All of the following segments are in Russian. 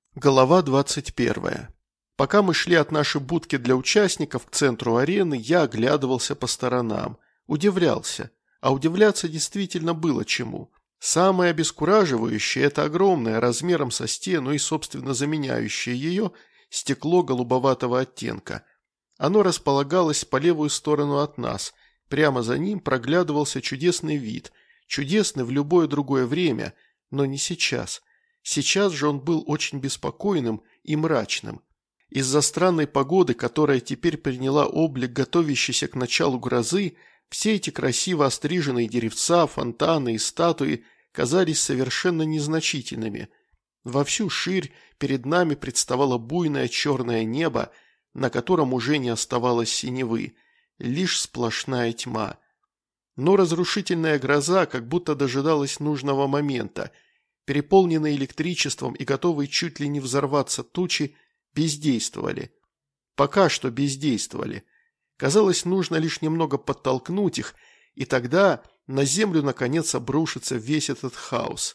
Глава 21. Пока мы шли от нашей будки для участников к центру арены, я оглядывался по сторонам. Удивлялся. А удивляться действительно было чему. Самое обескураживающее – это огромное, размером со стену и, собственно, заменяющее ее, стекло голубоватого оттенка. Оно располагалось по левую сторону от нас. Прямо за ним проглядывался чудесный вид. Чудесный в любое другое время, но не сейчас. Сейчас же он был очень беспокойным и мрачным. Из-за странной погоды, которая теперь приняла облик готовящейся к началу грозы, все эти красиво остриженные деревца, фонтаны и статуи казались совершенно незначительными. Во всю ширь перед нами представало буйное черное небо, на котором уже не оставалось синевы, лишь сплошная тьма. Но разрушительная гроза как будто дожидалась нужного момента. Переполненные электричеством и готовые чуть ли не взорваться тучи бездействовали. Пока что бездействовали. Казалось, нужно лишь немного подтолкнуть их, и тогда на землю наконец обрушится весь этот хаос.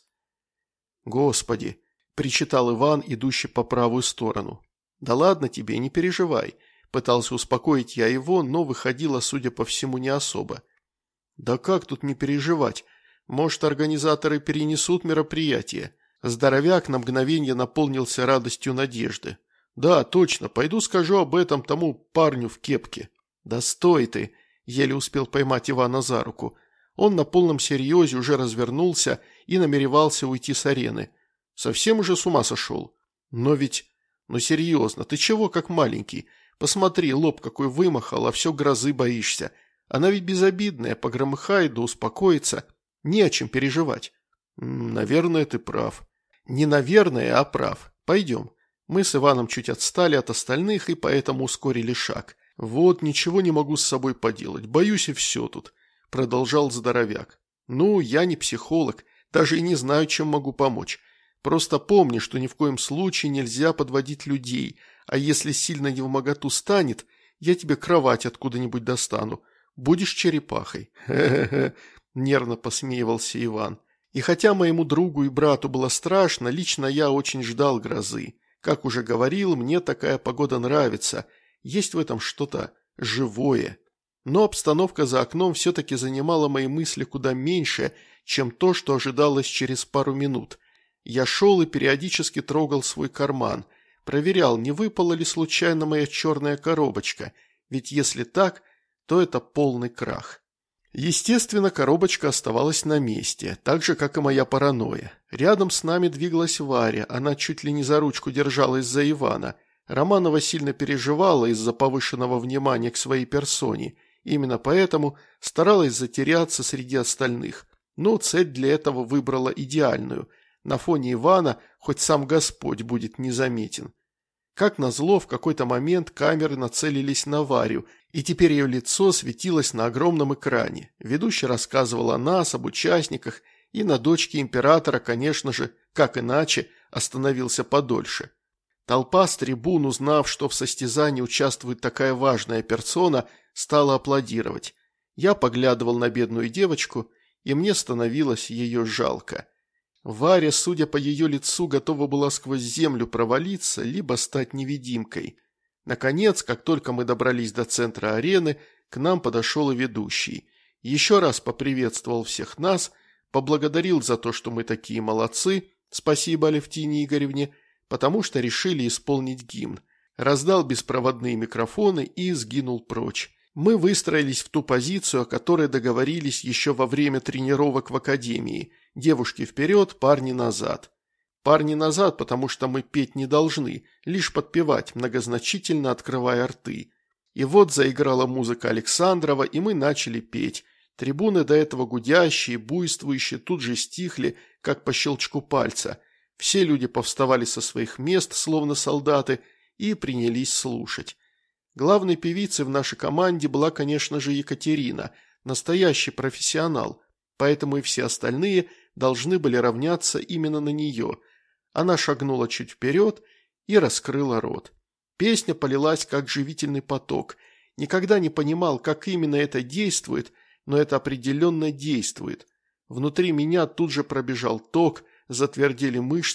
«Господи!» – причитал Иван, идущий по правую сторону. «Да ладно тебе, не переживай», – пытался успокоить я его, но выходило, судя по всему, не особо. «Да как тут не переживать? Может, организаторы перенесут мероприятие?» Здоровяк на мгновение наполнился радостью надежды. «Да, точно, пойду скажу об этом тому парню в кепке». «Да стой ты!» – еле успел поймать Ивана за руку. Он на полном серьезе уже развернулся и намеревался уйти с арены. Совсем уже с ума сошел? Но ведь... Ну серьезно, ты чего как маленький? Посмотри, лоб какой вымахал, а все грозы боишься. Она ведь безобидная, погромыхает да успокоится. Не о чем переживать». «Наверное, ты прав». «Не наверное, а прав. Пойдем». Мы с Иваном чуть отстали от остальных и поэтому ускорили шаг. «Вот, ничего не могу с собой поделать. Боюсь и все тут», – продолжал здоровяк. «Ну, я не психолог, даже и не знаю, чем могу помочь. Просто помни, что ни в коем случае нельзя подводить людей, а если сильно невмоготу станет, я тебе кровать откуда-нибудь достану. Будешь черепахой». «Хе-хе-хе», – нервно посмеивался Иван. И хотя моему другу и брату было страшно, лично я очень ждал грозы. Как уже говорил, мне такая погода нравится. Есть в этом что-то живое. Но обстановка за окном все-таки занимала мои мысли куда меньше, чем то, что ожидалось через пару минут. Я шел и периодически трогал свой карман. Проверял, не выпала ли случайно моя черная коробочка. Ведь если так, то это полный крах. Естественно, коробочка оставалась на месте, так же, как и моя паранойя. Рядом с нами двигалась Варя, она чуть ли не за ручку держалась за Ивана. Романова сильно переживала из-за повышенного внимания к своей персоне, именно поэтому старалась затеряться среди остальных. Но цель для этого выбрала идеальную. На фоне Ивана хоть сам Господь будет незаметен. Как назло, в какой-то момент камеры нацелились на Варю, и теперь ее лицо светилось на огромном экране. Ведущий рассказывал о нас, об участниках, и на дочке императора, конечно же, как иначе, остановился подольше. Толпа с трибун, узнав, что в состязании участвует такая важная персона, стала аплодировать. Я поглядывал на бедную девочку, и мне становилось ее жалко. Варя, судя по ее лицу, готова была сквозь землю провалиться, либо стать невидимкой. Наконец, как только мы добрались до центра арены, к нам подошел и ведущий. Еще раз поприветствовал всех нас, поблагодарил за то, что мы такие молодцы, спасибо Алевтине Игоревне, потому что решили исполнить гимн. Раздал беспроводные микрофоны и сгинул прочь. Мы выстроились в ту позицию, о которой договорились еще во время тренировок в академии. Девушки вперед, парни назад. Парни назад, потому что мы петь не должны, лишь подпевать, многозначительно открывая рты. И вот заиграла музыка Александрова, и мы начали петь. Трибуны, до этого гудящие, буйствующие, тут же стихли, как по щелчку пальца. Все люди повставали со своих мест, словно солдаты, и принялись слушать. Главной певицей в нашей команде была, конечно же, Екатерина, настоящий профессионал, поэтому и все остальные должны были равняться именно на нее. Она шагнула чуть вперед и раскрыла рот. Песня полилась как живительный поток. Никогда не понимал, как именно это действует, но это определенно действует. Внутри меня тут же пробежал ток, затвердели мышцы,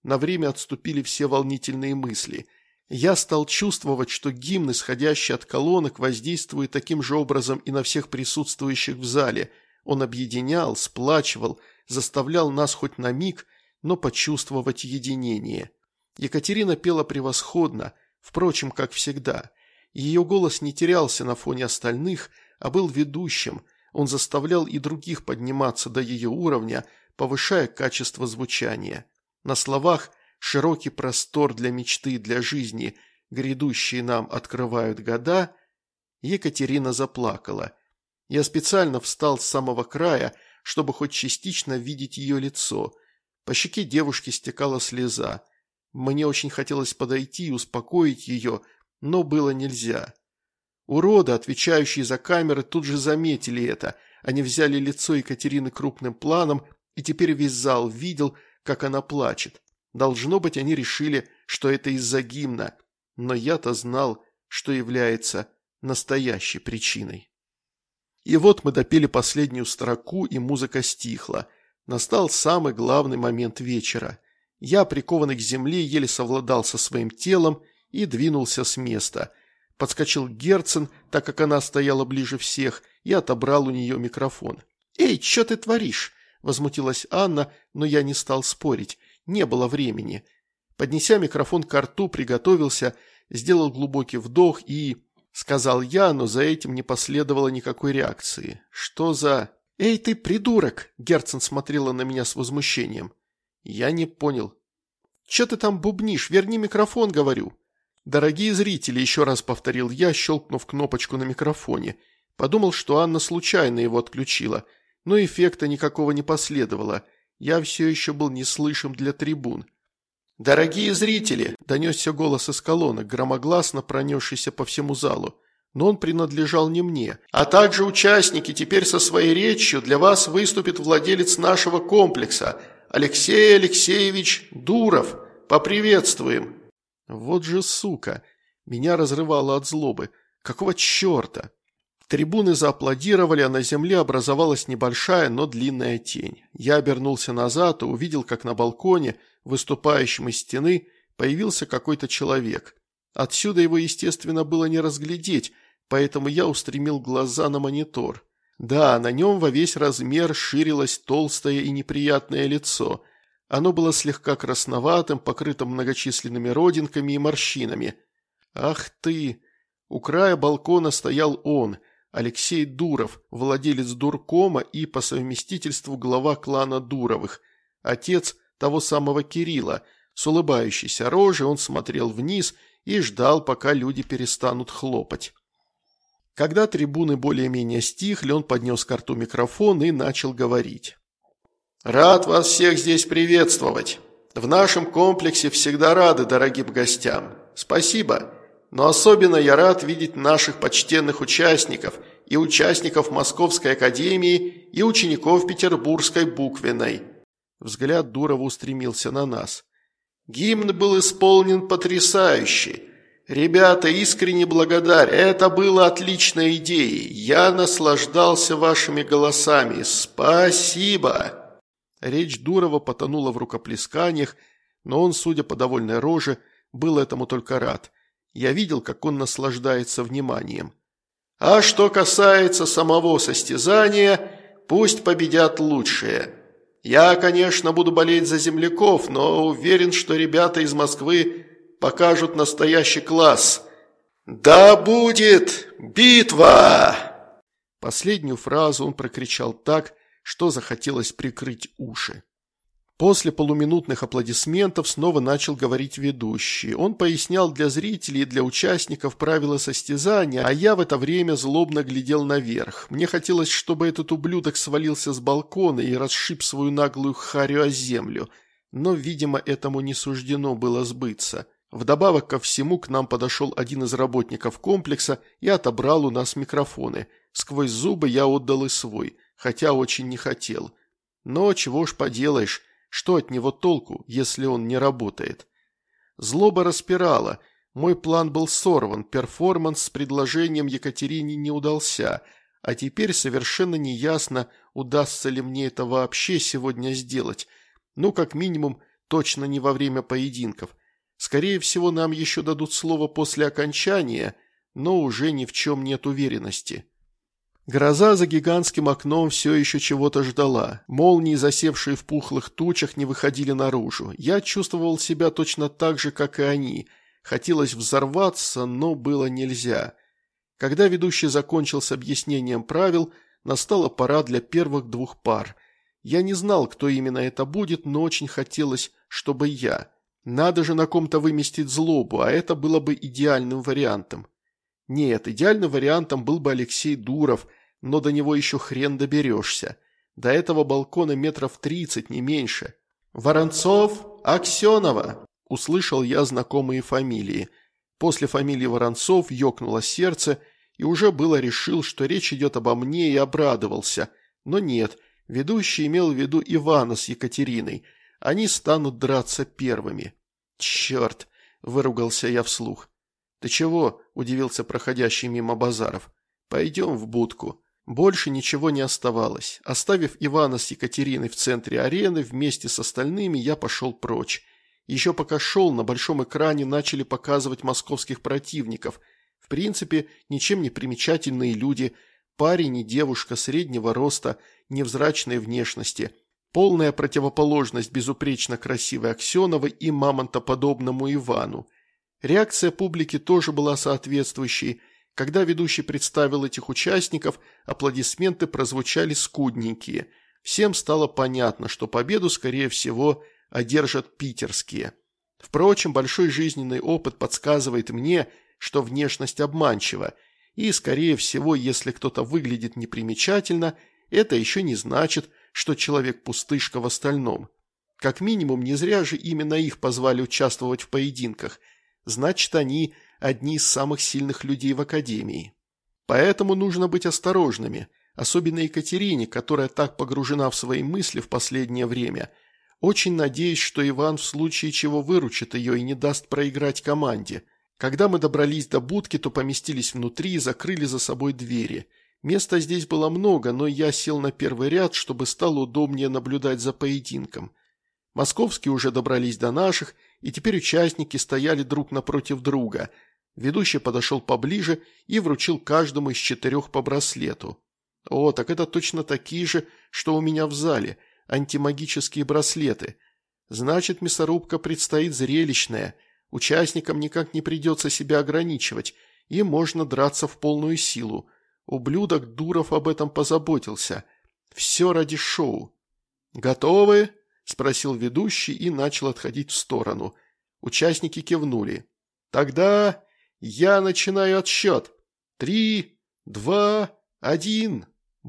На время отступили все волнительные мысли. Я стал чувствовать, что гимн, исходящий от колонок, воздействует таким же образом и на всех присутствующих в зале. Он объединял, сплачивал, заставлял нас хоть на миг, но почувствовать единение. Екатерина пела превосходно, впрочем, как всегда. Ее голос не терялся на фоне остальных, а был ведущим. Он заставлял и других подниматься до ее уровня, повышая качество звучания. На словах «широкий простор для мечты, для жизни, грядущие нам открывают года», Екатерина заплакала. Я специально встал с самого края, чтобы хоть частично видеть ее лицо. По щеке девушки стекала слеза. Мне очень хотелось подойти и успокоить ее, но было нельзя. Уроды, отвечающие за камеры, тут же заметили это. Они взяли лицо Екатерины крупным планом, и теперь весь зал видел, как она плачет. Должно быть, они решили, что это из-за гимна, но я-то знал, что является настоящей причиной. И вот мы допели последнюю строку, и музыка стихла. Настал самый главный момент вечера. Я, прикованный к земле, еле совладал со своим телом и двинулся с места. Подскочил Герцен, так как она стояла ближе всех, и отобрал у нее микрофон. «Эй, что ты творишь?» – возмутилась Анна, но я не стал спорить. Не было времени. Поднеся микрофон к рту, приготовился, сделал глубокий вдох и... Сказал я, но за этим не последовало никакой реакции. Что за... «Эй, ты придурок!» – Герцен смотрела на меня с возмущением. Я не понял. «Че ты там бубнишь? Верни микрофон, говорю!» «Дорогие зрители», – еще раз повторил я, щелкнув кнопочку на микрофоне. Подумал, что Анна случайно его отключила, но эффекта никакого не последовало. Я все еще был неслышим для трибун. «Дорогие зрители!» – донесся голос из колонок, громогласно пронесшийся по всему залу. Но он принадлежал не мне. «А также участники, теперь со своей речью для вас выступит владелец нашего комплекса, Алексей Алексеевич Дуров. Поприветствуем!» Вот же сука! Меня разрывало от злобы. Какого черта? Трибуны зааплодировали, а на земле образовалась небольшая, но длинная тень. Я обернулся назад и увидел, как на балконе, выступающем из стены, появился какой-то человек. Отсюда его, естественно, было не разглядеть, поэтому я устремил глаза на монитор. Да, на нем во весь размер ширилось толстое и неприятное лицо. Оно было слегка красноватым, покрытым многочисленными родинками и морщинами. Ах ты! У края балкона стоял он, Алексей Дуров, владелец дуркома и по совместительству глава клана Дуровых, отец того самого Кирилла. С улыбающейся рожей он смотрел вниз и ждал, пока люди перестанут хлопать. Когда трибуны более-менее стихли, он поднес к рту микрофон и начал говорить. «Рад вас всех здесь приветствовать. В нашем комплексе всегда рады дорогим гостям. Спасибо. Но особенно я рад видеть наших почтенных участников и участников Московской академии и учеников Петербургской буквенной». Взгляд Дурова устремился на нас. «Гимн был исполнен потрясающе. Ребята, искренне благодарен. Это было отличной идеей. Я наслаждался вашими голосами. Спасибо!» Речь Дурова потонула в рукоплесканиях, но он, судя по довольной роже, был этому только рад. Я видел, как он наслаждается вниманием. «А что касается самого состязания, пусть победят лучшие. Я, конечно, буду болеть за земляков, но уверен, что ребята из Москвы покажут настоящий класс. Да будет битва!» Последнюю фразу он прокричал так, что захотелось прикрыть уши. После полуминутных аплодисментов снова начал говорить ведущий. Он пояснял для зрителей и для участников правила состязания, а я в это время злобно глядел наверх. Мне хотелось, чтобы этот ублюдок свалился с балкона и расшиб свою наглую харю о землю. Но, видимо, этому не суждено было сбыться. Вдобавок ко всему к нам подошел один из работников комплекса и отобрал у нас микрофоны. Сквозь зубы я отдал и свой, хотя очень не хотел. Но чего ж поделаешь, что от него толку, если он не работает? Злоба распирала. Мой план был сорван, перформанс с предложением Екатерине не удался, а теперь совершенно неясно, удастся ли мне это вообще сегодня сделать. Ну, как минимум, точно не во время поединков. Скорее всего, нам еще дадут слово после окончания, но уже ни в чем нет уверенности. Гроза за гигантским окном все еще чего-то ждала. Молнии, засевшие в пухлых тучах, не выходили наружу. Я чувствовал себя точно так же, как и они. Хотелось взорваться, но было нельзя. Когда ведущий закончил с объяснением правил, настала пора для первых двух пар. Я не знал, кто именно это будет, но очень хотелось, чтобы я. Надо же на ком-то выместить злобу, а это было бы идеальным вариантом. Нет, идеальным вариантом был бы Алексей Дуров, но до него еще хрен доберешься. До этого балкона метров 30, не меньше. «Воронцов, Аксенова!» – услышал я знакомые фамилии. После фамилии Воронцов ёкнуло сердце, и уже было решил, что речь идет обо мне, и обрадовался. Но нет, ведущий имел в виду Ивана с Екатериной. Они станут драться первыми. «Черт!» – выругался я вслух. «Ты чего?» – удивился проходящий мимо Базаров. «Пойдем в будку». Больше ничего не оставалось. Оставив Ивана с Екатериной в центре арены, вместе с остальными я пошел прочь. Еще пока шел, на большом экране начали показывать московских противников. В принципе, ничем не примечательные люди. Парень и девушка среднего роста, невзрачной внешности. Полная противоположность безупречно красивой Аксеновой и мамонтоподобному Ивану. Реакция публики тоже была соответствующей. Когда ведущий представил этих участников, аплодисменты прозвучали скудненькие. Всем стало понятно, что победу, скорее всего, одержат питерские. Впрочем, большой жизненный опыт подсказывает мне, что внешность обманчива, и, скорее всего, если кто-то выглядит непримечательно, это еще не значит, что человек пустышка в остальном. Как минимум, не зря же именно их позвали участвовать в поединках. Значит, они одни из самых сильных людей в академии. Поэтому нужно быть осторожными, особенно Екатерине, которая так погружена в свои мысли в последнее время. Очень надеюсь, что Иван в случае чего выручит ее и не даст проиграть команде. Когда мы добрались до будки, то поместились внутри и закрыли за собой двери. Места здесь было много, но я сел на первый ряд, чтобы стало удобнее наблюдать за поединком. Московские уже добрались до наших, и теперь участники стояли друг напротив друга. Ведущий подошел поближе и вручил каждому из 4 по браслету. О, так это точно такие же, что у меня в зале, антимагические браслеты. Значит, мясорубка предстоит зрелищная, участникам никак не придется себя ограничивать, и можно драться в полную силу. Ублюдок Дуров об этом позаботился. Все ради шоу. «Готовы?» – спросил ведущий и начал отходить в сторону. Участники кивнули. «Тогда я начинаю отсчет. 3, 2, 1.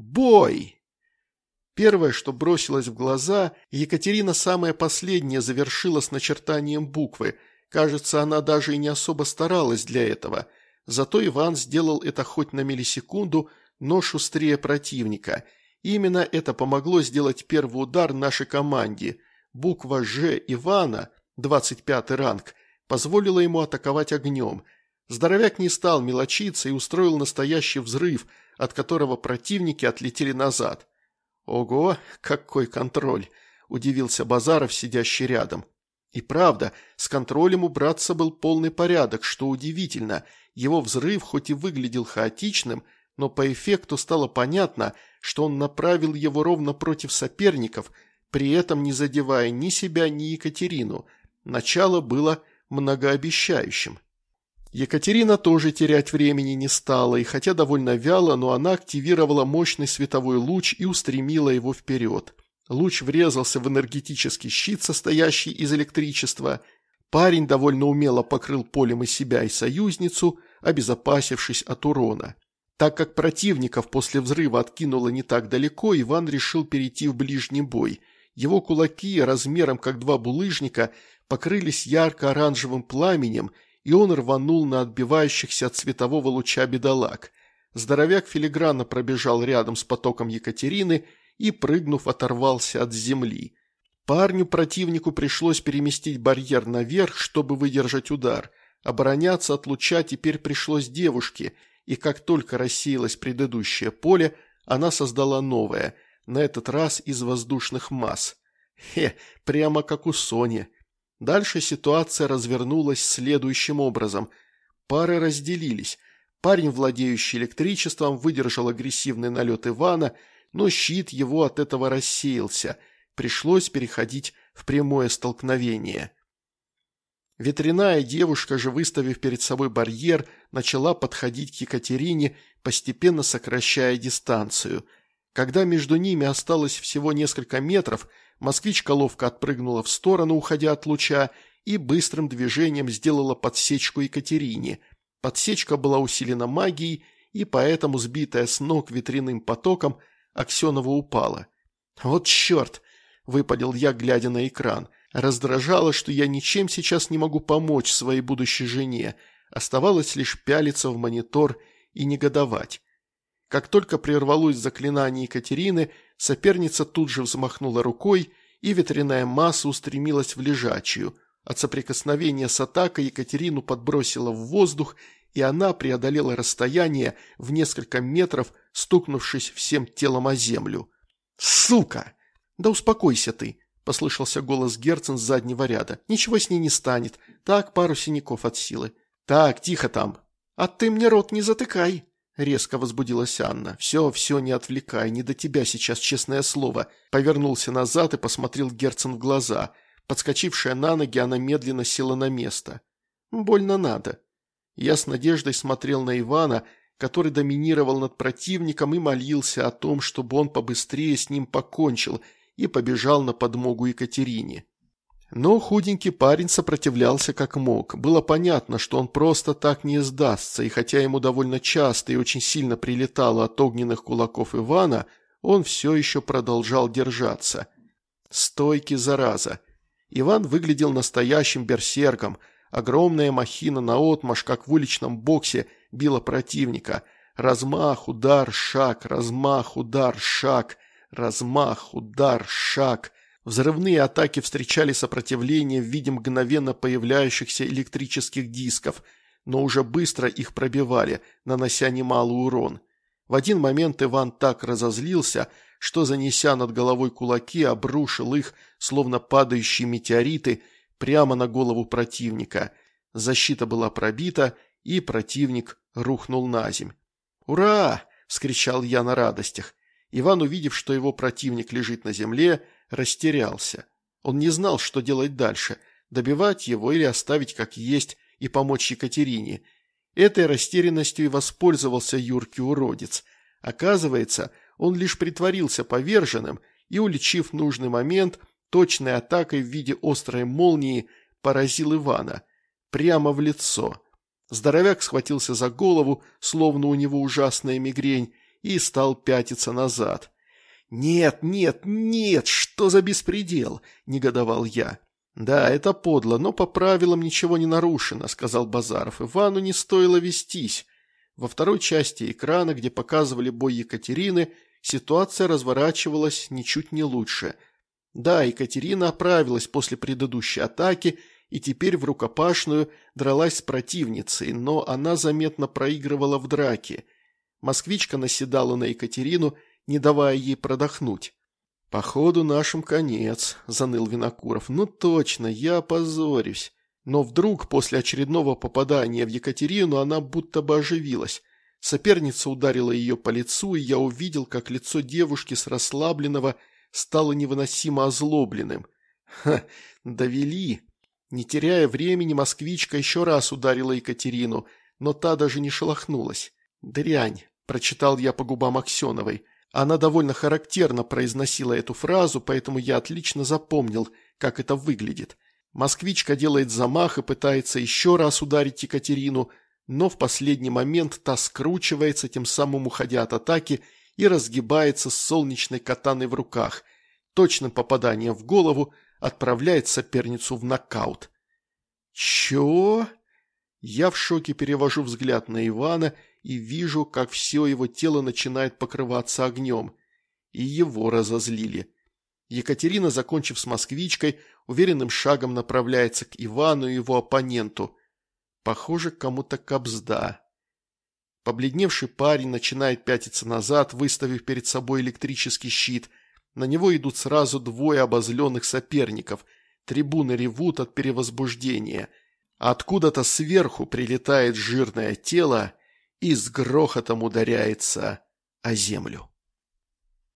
Бой!» Первое, что бросилось в глаза, Екатерина самая последняя завершила с начертанием буквы. Кажется, она даже и не особо старалась для этого. Зато Иван сделал это хоть на миллисекунду, но шустрее противника. Именно это помогло сделать первый удар нашей команде. Буква «Ж» Ивана, 25-й ранг, позволила ему атаковать огнем. Здоровяк не стал мелочиться и устроил настоящий взрыв, от которого противники отлетели назад. «Ого, какой контроль!» – удивился Базаров, сидящий рядом. И правда, с контролем у братца был полный порядок, что удивительно. Его взрыв хоть и выглядел хаотичным, но по эффекту стало понятно, что он направил его ровно против соперников, при этом не задевая ни себя, ни Екатерину. Начало было многообещающим. Екатерина тоже терять времени не стала, и хотя довольно вяло, но она активировала мощный световой луч и устремила его вперед. Луч врезался в энергетический щит, состоящий из электричества. Парень довольно умело покрыл полем и себя, и союзницу, обезопасившись от урона. Так как противников после взрыва откинуло не так далеко, Иван решил перейти в ближний бой. Его кулаки, размером как 2 булыжника, покрылись ярко-оранжевым пламенем, и он рванул на отбивающихся от светового луча бедолаг. Здоровяк филигранно пробежал рядом с потоком Екатерины и, прыгнув, оторвался от земли. Парню-противнику пришлось переместить барьер наверх, чтобы выдержать удар. Обороняться от луча теперь пришлось девушке, и как только рассеялось предыдущее поле, она создала новое, на этот раз из воздушных масс. Прямо как у Сони. Дальше ситуация развернулась следующим образом. Пары разделились. Парень, владеющий электричеством, выдержал агрессивный налет Ивана, но щит его от этого рассеялся. Пришлось переходить в прямое столкновение. Ветряная девушка же, выставив перед собой барьер, начала подходить к Екатерине, постепенно сокращая дистанцию. Когда между ними осталось всего несколько метров, москвичка ловко отпрыгнула в сторону, уходя от луча, и быстрым движением сделала подсечку Екатерине. Подсечка была усилена магией, и поэтому, сбитая с ног ветряным потоком, Аксенова упала. «Вот черт!» – выпалил я, глядя на экран. Раздражало, что я ничем сейчас не могу помочь своей будущей жене. Оставалось лишь пялиться в монитор и негодовать. Как только прервалось заклинание Екатерины, соперница тут же взмахнула рукой, и ветряная масса устремилась в лежачую. От соприкосновения с атакой Екатерину подбросило в воздух, и она преодолела расстояние в несколько метров, стукнувшись всем телом о землю. «Сука! Да успокойся ты!» – послышался голос Герцен с заднего ряда. «Ничего с ней не станет. Так, пару синяков от силы». «Так, тихо там!» «А ты мне рот не затыкай!» – резко возбудилась Анна. «Все, не отвлекай, не до тебя сейчас, честное слово». Повернулся назад и посмотрел Герцен в глаза. Подскочившая на ноги, она медленно села на место. «Больно надо». Я с надеждой смотрел на Ивана, который доминировал над противником и молился о том, чтобы он побыстрее с ним покончил, и побежал на подмогу Екатерине. Но худенький парень сопротивлялся как мог. Было понятно, что он просто так не сдастся, и хотя ему довольно часто и очень сильно прилетало от огненных кулаков Ивана, он все еще продолжал держаться. Стойкий, зараза. Иван выглядел настоящим берсерком. Огромная махина наотмашь, как в уличном боксе, била противника. Размах, удар, шаг, размах, удар, шаг, размах, удар, шаг. Взрывные атаки встречали сопротивление в виде мгновенно появляющихся электрических дисков, но уже быстро их пробивали, нанося немалый урон. В один момент Иван так разозлился, что, занеся над головой кулаки, обрушил их, словно падающие метеориты, прямо на голову противника. Защита была пробита, и противник рухнул на земь. «Ура!» – вскричал я на радостях. Иван, увидев, что его противник лежит на земле, растерялся. Он не знал, что делать дальше – добивать его или оставить как есть и помочь Екатерине. Этой растерянностью и воспользовался юркий уродец. Оказывается, он лишь притворился поверженным и, уличив нужный момент, точной атакой в виде острой молнии поразил Ивана. Прямо в лицо. Здоровяк схватился за голову, словно у него ужасная мигрень, и стал пятиться назад. «Нет, нет, нет, что за беспредел?» – негодовал я. «Да, это подло, но по правилам ничего не нарушено», – сказал Базаров. «Ивану не стоило вестись». Во второй части экрана, где показывали бой Екатерины, ситуация разворачивалась ничуть не лучше. Да, Екатерина оправилась после предыдущей атаки и теперь в рукопашную дралась с противницей, но она заметно проигрывала в драке. Москвичка наседала на Екатерину, не давая ей продохнуть. «Походу, нашим конец», – заныл Винокуров. «Ну точно, я опозорюсь». Но вдруг, после очередного попадания в Екатерину, она будто бы оживилась. Соперница ударила ее по лицу, и я увидел, как лицо девушки с расслабленного стало невыносимо озлобленным. Ха, довели. Не теряя времени, москвичка еще раз ударила Екатерину, но та даже не шелохнулась. «Дрянь», – прочитал я по губам Аксеновой. Она довольно характерно произносила эту фразу, поэтому я отлично запомнил, как это выглядит. Москвичка делает замах и пытается еще раз ударить Екатерину, но в последний момент та скручивается, тем самым уходя от атаки, и разгибается с солнечной катаной в руках. Точным попаданием в голову отправляет соперницу в нокаут. «Чё?» Я в шоке перевожу взгляд на Ивана и вижу, как все его тело начинает покрываться огнем. И его разозлили. Екатерина, закончив с москвичкой, уверенным шагом направляется к Ивану и его оппоненту. Похоже, кому-то кабзда. Побледневший парень начинает пятиться назад, выставив перед собой электрический щит. На него идут сразу двое обозленных соперников. Трибуны ревут от перевозбуждения. Откуда-то сверху прилетает жирное тело и с грохотом ударяется о землю.